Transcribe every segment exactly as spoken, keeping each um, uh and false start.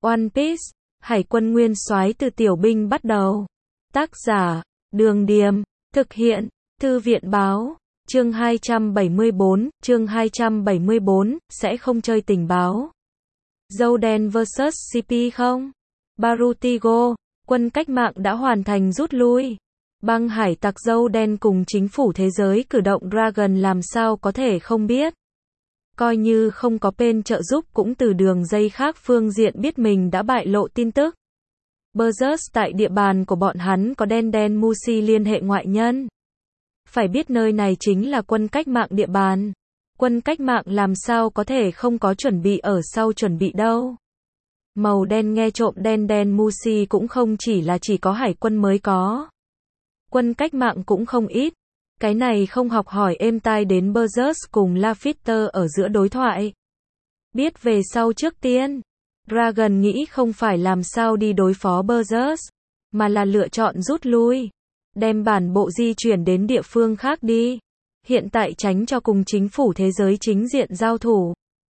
One Piece, Hải quân nguyên soái từ tiểu binh bắt đầu. Tác giả, Đường Điềm, thực hiện, Thư viện Báo, chương hai trăm bảy mươi bốn, chương hai trăm bảy mươi bốn, sẽ không chơi tình báo. Dâu đen versus xê pê không? Barutigo, quân cách mạng đã hoàn thành rút lui. Băng hải tặc dâu đen cùng chính phủ thế giới cử động Dragon làm sao có thể không biết. Coi như không có bên trợ giúp cũng từ đường dây khác phương diện biết mình đã bại lộ tin tức. Berserk tại địa bàn của bọn hắn có đen đen Mushi liên hệ ngoại nhân. Phải biết nơi này chính là quân cách mạng địa bàn. Quân cách mạng làm sao có thể không có chuẩn bị ở sau chuẩn bị đâu. Màu đen nghe trộm đen đen Mushi cũng không chỉ là chỉ có hải quân mới có. Quân cách mạng cũng không ít. Cái này không học hỏi êm tai đến Berserk cùng Lafitte ở giữa đối thoại. Biết về sau trước tiên. Dragon nghĩ không phải làm sao đi đối phó Berserk, mà là lựa chọn rút lui. Đem bản bộ di chuyển đến địa phương khác đi. Hiện tại tránh cho cùng chính phủ thế giới chính diện giao thủ.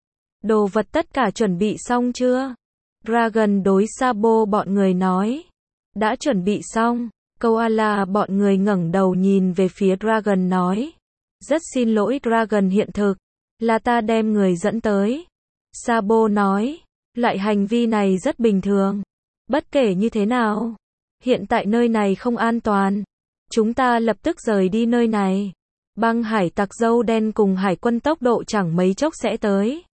Đồ vật tất cả chuẩn bị xong chưa? Dragon đối Sabo bọn người nói. Đã chuẩn bị xong. Koala bọn người ngẩng đầu nhìn về phía Dragon nói. Rất xin lỗi Dragon hiện thực. Là ta đem người dẫn tới. Sabo nói. Loại hành vi này rất bình thường. Bất kể như thế nào. Hiện tại nơi này không an toàn. Chúng ta lập tức rời đi nơi này. Băng hải tặc dâu đen cùng hải quân tốc độ chẳng mấy chốc sẽ tới.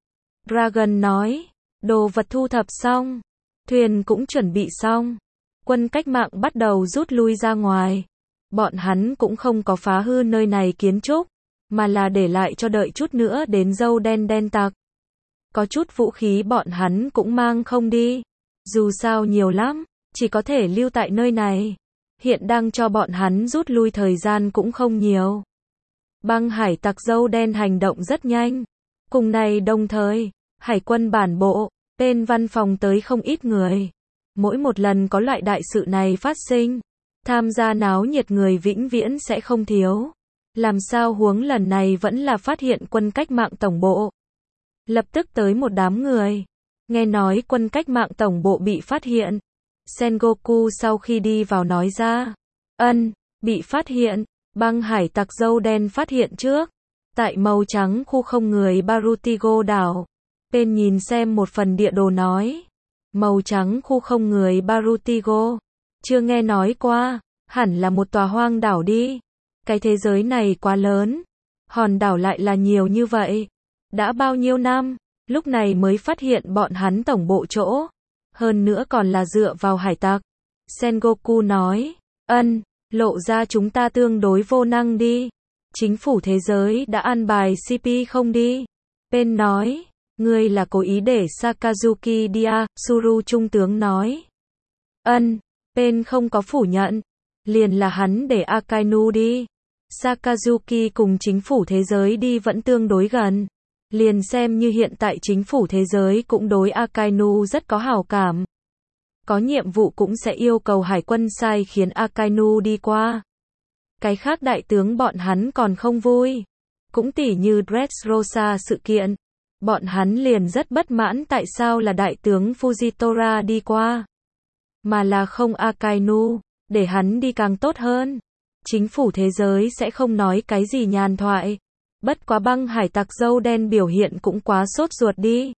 Dragon nói. Đồ vật thu thập xong. Thuyền cũng chuẩn bị xong. Quân cách mạng bắt đầu rút lui ra ngoài. Bọn hắn cũng không có phá hư nơi này kiến trúc, mà là để lại cho đợi chút nữa đến dâu đen đen tặc. Có chút vũ khí bọn hắn cũng mang không đi. Dù sao nhiều lắm, chỉ có thể lưu tại nơi này. Hiện đang cho bọn hắn rút lui thời gian cũng không nhiều. Băng hải tặc dâu đen hành động rất nhanh. Cùng này đồng thời, hải quân bản bộ, bên văn phòng tới không ít người. Mỗi một lần có loại đại sự này phát sinh, tham gia náo nhiệt người vĩnh viễn sẽ không thiếu. Làm sao huống lần này vẫn là phát hiện quân cách mạng tổng bộ. Lập tức tới một đám người. Nghe nói quân cách mạng tổng bộ bị phát hiện. Sengoku sau khi đi vào nói ra. Ân, bị phát hiện. Băng hải tặc dâu đen phát hiện trước. Tại màu trắng khu không người Barutigo đảo. Bên nhìn xem một phần địa đồ nói. Màu trắng khu không người Barutigo. Chưa nghe nói qua. Hẳn là một tòa hoang đảo đi. Cái thế giới này quá lớn. Hòn đảo lại là nhiều như vậy. Đã bao nhiêu năm, lúc này mới phát hiện bọn hắn tổng bộ chỗ. Hơn nữa còn là dựa vào hải tặc. Sengoku nói. Ân, lộ ra chúng ta tương đối vô năng đi. Chính phủ thế giới đã an bài xê pê không đi. Bên nói. Ngươi là cố ý để Sakazuki đi à, Suru trung tướng nói. Ân, bên không có phủ nhận. Liền là hắn để Akainu đi. Sakazuki cùng chính phủ thế giới đi vẫn tương đối gần. Liền xem như hiện tại chính phủ thế giới cũng đối Akainu rất có hảo cảm. Có nhiệm vụ cũng sẽ yêu cầu hải quân sai khiến Akainu đi qua. Cái khác đại tướng bọn hắn còn không vui. Cũng tỉ như Dressrosa sự kiện. Bọn hắn liền rất bất mãn tại sao là đại tướng Fujitora đi qua. Mà là không Akainu, để hắn đi càng tốt hơn. Chính phủ thế giới sẽ không nói cái gì nhàn thoại. Bất quá băng hải tặc dâu đen biểu hiện cũng quá sốt ruột đi.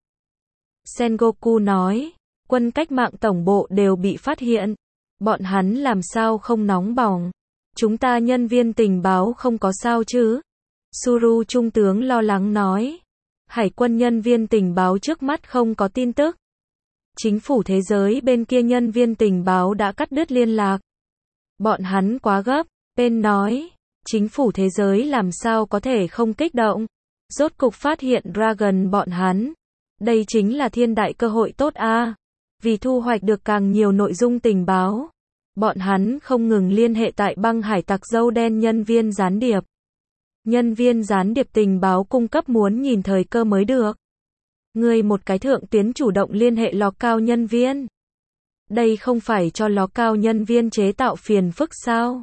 Sengoku nói, quân cách mạng tổng bộ đều bị phát hiện. Bọn hắn làm sao không nóng bỏng. Chúng ta nhân viên tình báo không có sao chứ. Suru trung tướng lo lắng nói. Hải quân nhân viên tình báo trước mắt không có tin tức. Chính phủ thế giới bên kia nhân viên tình báo đã cắt đứt liên lạc. Bọn hắn quá gấp, bên nói. Chính phủ thế giới làm sao có thể không kích động. Rốt cục phát hiện Dragon bọn hắn. Đây chính là thiên đại cơ hội tốt a. À. Vì thu hoạch được càng nhiều nội dung tình báo. Bọn hắn không ngừng liên hệ tại băng hải tặc dâu đen nhân viên gián điệp. Nhân viên gián điệp tình báo cung cấp muốn nhìn thời cơ mới được. Người một cái thượng tuyến chủ động liên hệ lò cao nhân viên. Đây không phải cho lò cao nhân viên chế tạo phiền phức sao?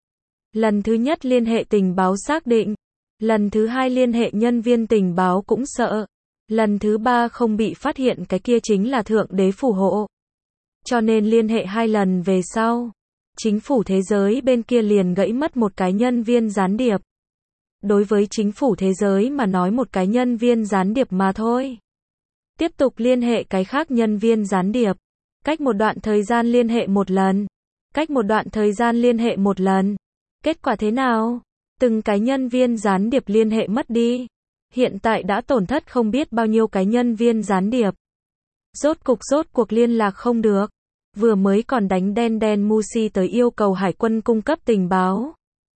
Lần thứ nhất liên hệ tình báo xác định. Lần thứ hai liên hệ nhân viên tình báo cũng sợ. Lần thứ ba không bị phát hiện cái kia chính là Thượng Đế phù hộ. Cho nên liên hệ hai lần về sau, chính phủ thế giới bên kia liền gãy mất một cái nhân viên gián điệp. Đối với chính phủ thế giới mà nói một cái nhân viên gián điệp mà thôi. Tiếp tục liên hệ cái khác nhân viên gián điệp. Cách một đoạn thời gian liên hệ một lần. Cách một đoạn thời gian liên hệ một lần. Kết quả thế nào? Từng cái nhân viên gián điệp liên hệ mất đi. Hiện tại đã tổn thất không biết bao nhiêu cái nhân viên gián điệp. Rốt cục rốt cuộc liên lạc không được. Vừa mới còn đánh đen đen Musi tới yêu cầu hải quân cung cấp tình báo.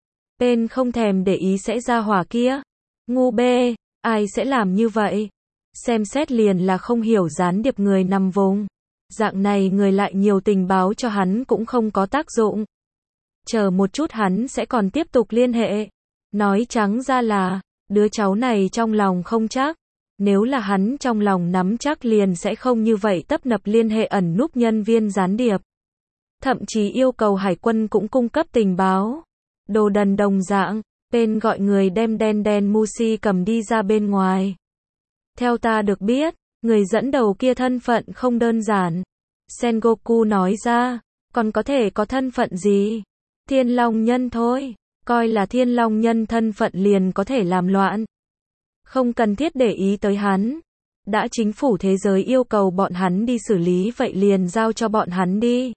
Bên không thèm để ý sẽ ra hỏa kia. Ngu bê, ai sẽ làm như vậy? Xem xét liền là không hiểu gián điệp người nằm vùng. Dạng này người lại nhiều tình báo cho hắn cũng không có tác dụng. Chờ một chút hắn sẽ còn tiếp tục liên hệ. Nói trắng ra là, đứa cháu này trong lòng không chắc. Nếu là hắn trong lòng nắm chắc liền sẽ không như vậy tấp nập liên hệ ẩn núp nhân viên gián điệp. Thậm chí yêu cầu hải quân cũng cung cấp tình báo. Đồ đần đồng dạng, bên gọi người đem đen đen Musi cầm đi ra bên ngoài. Theo ta được biết, người dẫn đầu kia thân phận không đơn giản. Sengoku nói ra, còn có thể có thân phận gì? Thiên Long Nhân thôi, coi là Thiên Long Nhân thân phận liền có thể làm loạn. Không cần thiết để ý tới hắn. Đã chính phủ thế giới yêu cầu bọn hắn đi xử lý vậy liền giao cho bọn hắn đi.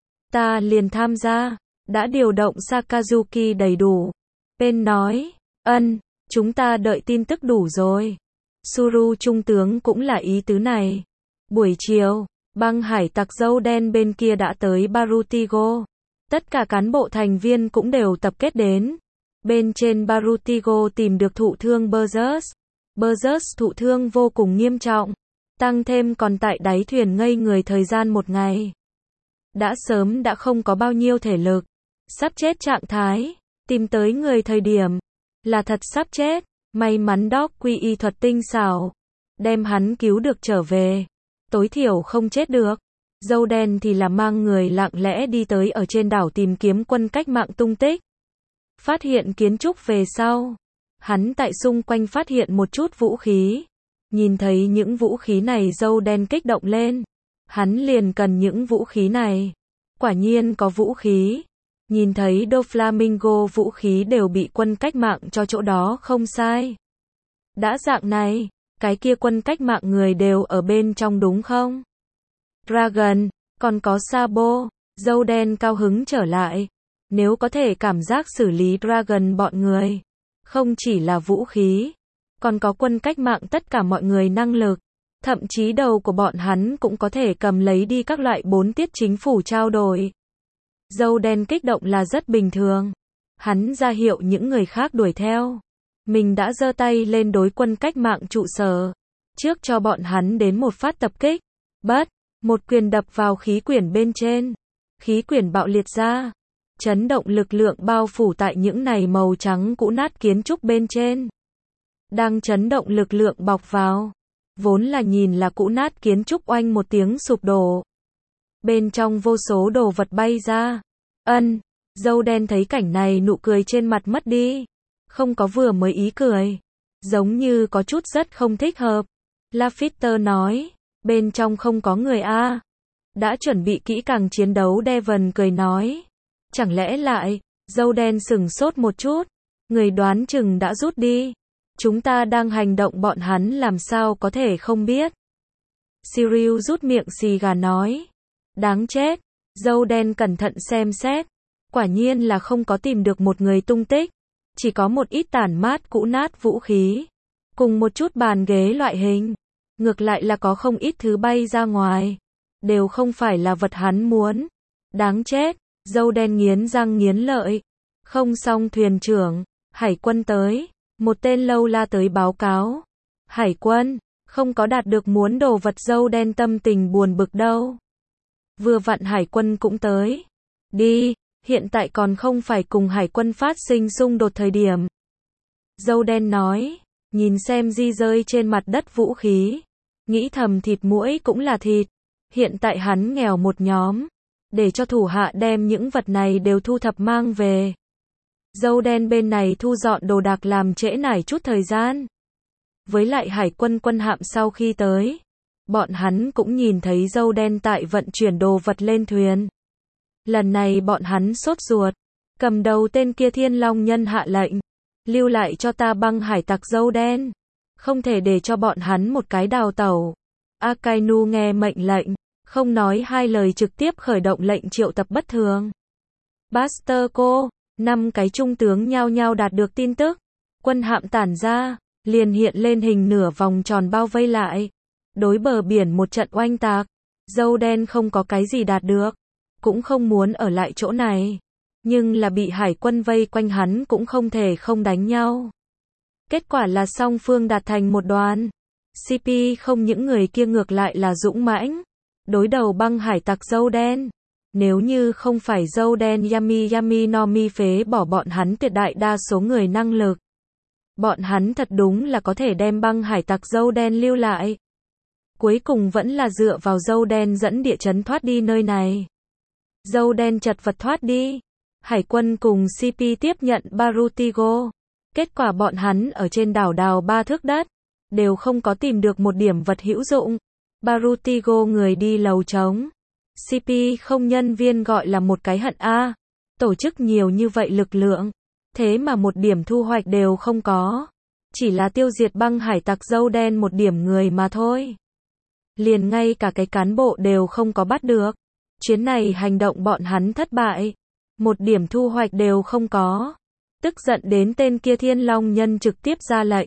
Ta liền tham gia, đã điều động Sakazuki đầy đủ. Bên nói, ân, chúng ta đợi tin tức đủ rồi. Suru trung tướng cũng là ý tứ này. Buổi chiều, băng hải tặc dâu đen bên kia đã tới Barutigo. Tất cả cán bộ thành viên cũng đều tập kết đến. Bên trên Barutigo tìm được thụ thương Burgess. Burgess thụ thương vô cùng nghiêm trọng. Tăng thêm còn tại đáy thuyền ngây người thời gian một ngày. Đã sớm đã không có bao nhiêu thể lực. Sắp chết trạng thái. Tìm tới người thời điểm. Là thật sắp chết. May mắn Doc quy y thuật tinh xảo. Đem hắn cứu được trở về. Tối thiểu không chết được. Dâu đen thì là mang người lặng lẽ đi tới ở trên đảo tìm kiếm quân cách mạng tung tích. Phát hiện kiến trúc về sau. Hắn tại xung quanh phát hiện một chút vũ khí. Nhìn thấy những vũ khí này dâu đen kích động lên. Hắn liền cần những vũ khí này. Quả nhiên có vũ khí. Nhìn thấy Doflamingo vũ khí đều bị quân cách mạng cho chỗ đó không sai. Đã dạng này, cái kia quân cách mạng người đều ở bên trong đúng không? Dragon, còn có Sabo, dâu đen cao hứng trở lại. Nếu có thể cảm giác xử lý Dragon bọn người. Không chỉ là vũ khí. Còn có quân cách mạng tất cả mọi người năng lực. Thậm chí đầu của bọn hắn cũng có thể cầm lấy đi các loại bốn tiết chính phủ trao đổi. Dâu đen kích động là rất bình thường. Hắn ra hiệu những người khác đuổi theo. Mình đã giơ tay lên đối quân cách mạng trụ sở. Trước cho bọn hắn đến một phát tập kích. Bất, một quyền đập vào khí quyển bên trên. Khí quyển bạo liệt ra. Chấn động lực lượng bao phủ tại những này màu trắng cũ nát kiến trúc bên trên. Đang chấn động lực lượng bọc vào. Vốn là nhìn là cũ nát kiến trúc oanh một tiếng sụp đổ. Bên trong vô số đồ vật bay ra. Ân, dâu đen thấy cảnh này nụ cười trên mặt mất đi. Không có vừa mới ý cười. Giống như có chút rất không thích hợp. Lafitte nói, bên trong không có người a. Đã chuẩn bị kỹ càng chiến đấu Devon cười nói. Chẳng lẽ lại, dâu đen sừng sốt một chút. Người đoán chừng đã rút đi. Chúng ta đang hành động bọn hắn làm sao có thể không biết. Cyril rút miệng xì gà nói. Đáng chết. Dâu đen cẩn thận xem xét. Quả nhiên là không có tìm được một người tung tích. Chỉ có một ít tản mát cũ nát vũ khí. Cùng một chút bàn ghế loại hình. Ngược lại là có không ít thứ bay ra ngoài. Đều không phải là vật hắn muốn. Đáng chết. Dâu đen nghiến răng nghiến lợi. Không xong thuyền trưởng. Hải quân tới. Một tên lâu la tới báo cáo. Hải quân. Không có đạt được muốn đồ vật dâu đen tâm tình buồn bực đâu. Vừa vặn hải quân cũng tới. Đi. Hiện tại còn không phải cùng hải quân phát sinh xung đột thời điểm. Dâu đen nói. Nhìn xem di rơi trên mặt đất vũ khí. Nghĩ thầm thịt muỗi cũng là thịt. Hiện tại hắn nghèo một nhóm. Để cho thủ hạ đem những vật này đều thu thập mang về. Dâu đen bên này thu dọn đồ đạc làm trễ nải chút thời gian. Với lại hải quân quân hạm sau khi tới, bọn hắn cũng nhìn thấy dâu đen tại vận chuyển đồ vật lên thuyền. Lần này bọn hắn sốt ruột, cầm đầu tên kia Thiên Long Nhân hạ lệnh, lưu lại cho ta băng hải tặc dâu đen, không thể để cho bọn hắn một cái đào tẩu. Akainu nghe mệnh lệnh, không nói hai lời trực tiếp khởi động lệnh triệu tập bất thường. Buster cô, năm cái trung tướng nhao nhao đạt được tin tức, quân hạm tản ra, liền hiện lên hình nửa vòng tròn bao vây lại. Đối bờ biển một trận oanh tạc, dâu đen không có cái gì đạt được, cũng không muốn ở lại chỗ này, nhưng là bị hải quân vây quanh hắn cũng không thể không đánh nhau. Kết quả là song phương đạt thành một đoàn. xê pê không những người kia ngược lại là dũng mãnh, đối đầu băng hải tặc dâu đen. Nếu như không phải dâu đen Yami Yami no Mi phế bỏ bọn hắn tuyệt đại đa số người năng lực, bọn hắn thật đúng là có thể đem băng hải tặc dâu đen lưu lại. Cuối cùng vẫn là dựa vào dâu đen dẫn địa chấn thoát đi nơi này. Dâu đen chật vật thoát đi. Hải quân cùng xê pê tiếp nhận Barutigo. Kết quả bọn hắn ở trên đảo đào ba thước đất, đều không có tìm được một điểm vật hữu dụng. Barutigo người đi lầu trống. xê pê không nhân viên gọi là một cái hận a. Tổ chức nhiều như vậy lực lượng, thế mà một điểm thu hoạch đều không có. Chỉ là tiêu diệt băng hải tặc dâu đen một điểm người mà thôi. Liền ngay cả cái cán bộ đều không có bắt được. Chuyến này hành động bọn hắn thất bại, một điểm thu hoạch đều không có. Tức giận đến tên kia Thiên Long Nhân trực tiếp ra lệnh,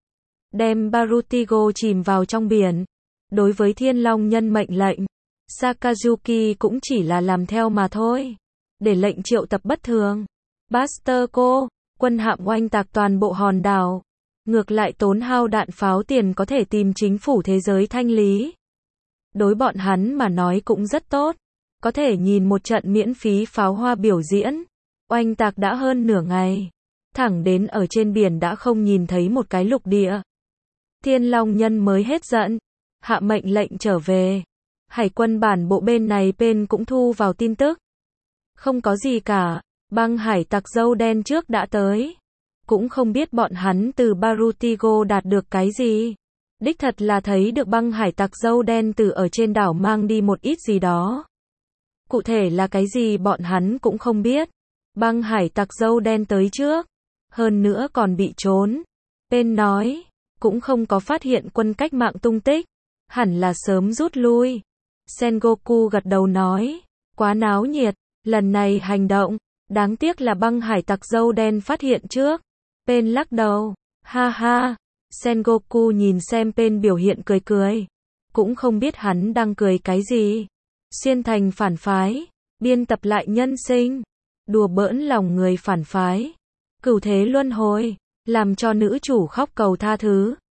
đem Barutigo chìm vào trong biển. Đối với Thiên Long Nhân mệnh lệnh, Sakazuki cũng chỉ là làm theo mà thôi. Để lệnh triệu tập bất thường. Buster cô, quân hạm oanh tạc toàn bộ hòn đảo. Ngược lại tốn hao đạn pháo tiền có thể tìm chính phủ thế giới thanh lý. Đối bọn hắn mà nói cũng rất tốt. Có thể nhìn một trận miễn phí pháo hoa biểu diễn. Oanh tạc đã hơn nửa ngày. Thẳng đến ở trên biển đã không nhìn thấy một cái lục địa. Thiên Long Nhân mới hết giận. Hạ mệnh lệnh trở về. Hải quân bản bộ bên này bên cũng thu vào tin tức. Không có gì cả. Băng hải tặc dâu đen trước đã tới. Cũng không biết bọn hắn từ Barutigo đạt được cái gì. Đích thật là thấy được băng hải tặc dâu đen từ ở trên đảo mang đi một ít gì đó. Cụ thể là cái gì bọn hắn cũng không biết. Băng hải tặc dâu đen tới trước. Hơn nữa còn bị trốn. Bên nói, cũng không có phát hiện quân cách mạng tung tích. Hẳn là sớm rút lui. Sengoku gật đầu nói, quá náo nhiệt, lần này hành động, đáng tiếc là băng hải tặc dâu đen phát hiện trước. Pen lắc đầu, ha ha. Sengoku nhìn xem Pen biểu hiện cười cười. Cũng không biết hắn đang cười cái gì. Xuyên thành phản phái, biên tập lại nhân sinh, đùa bỡn lòng người phản phái, cửu thế luân hồi, làm cho nữ chủ khóc cầu tha thứ.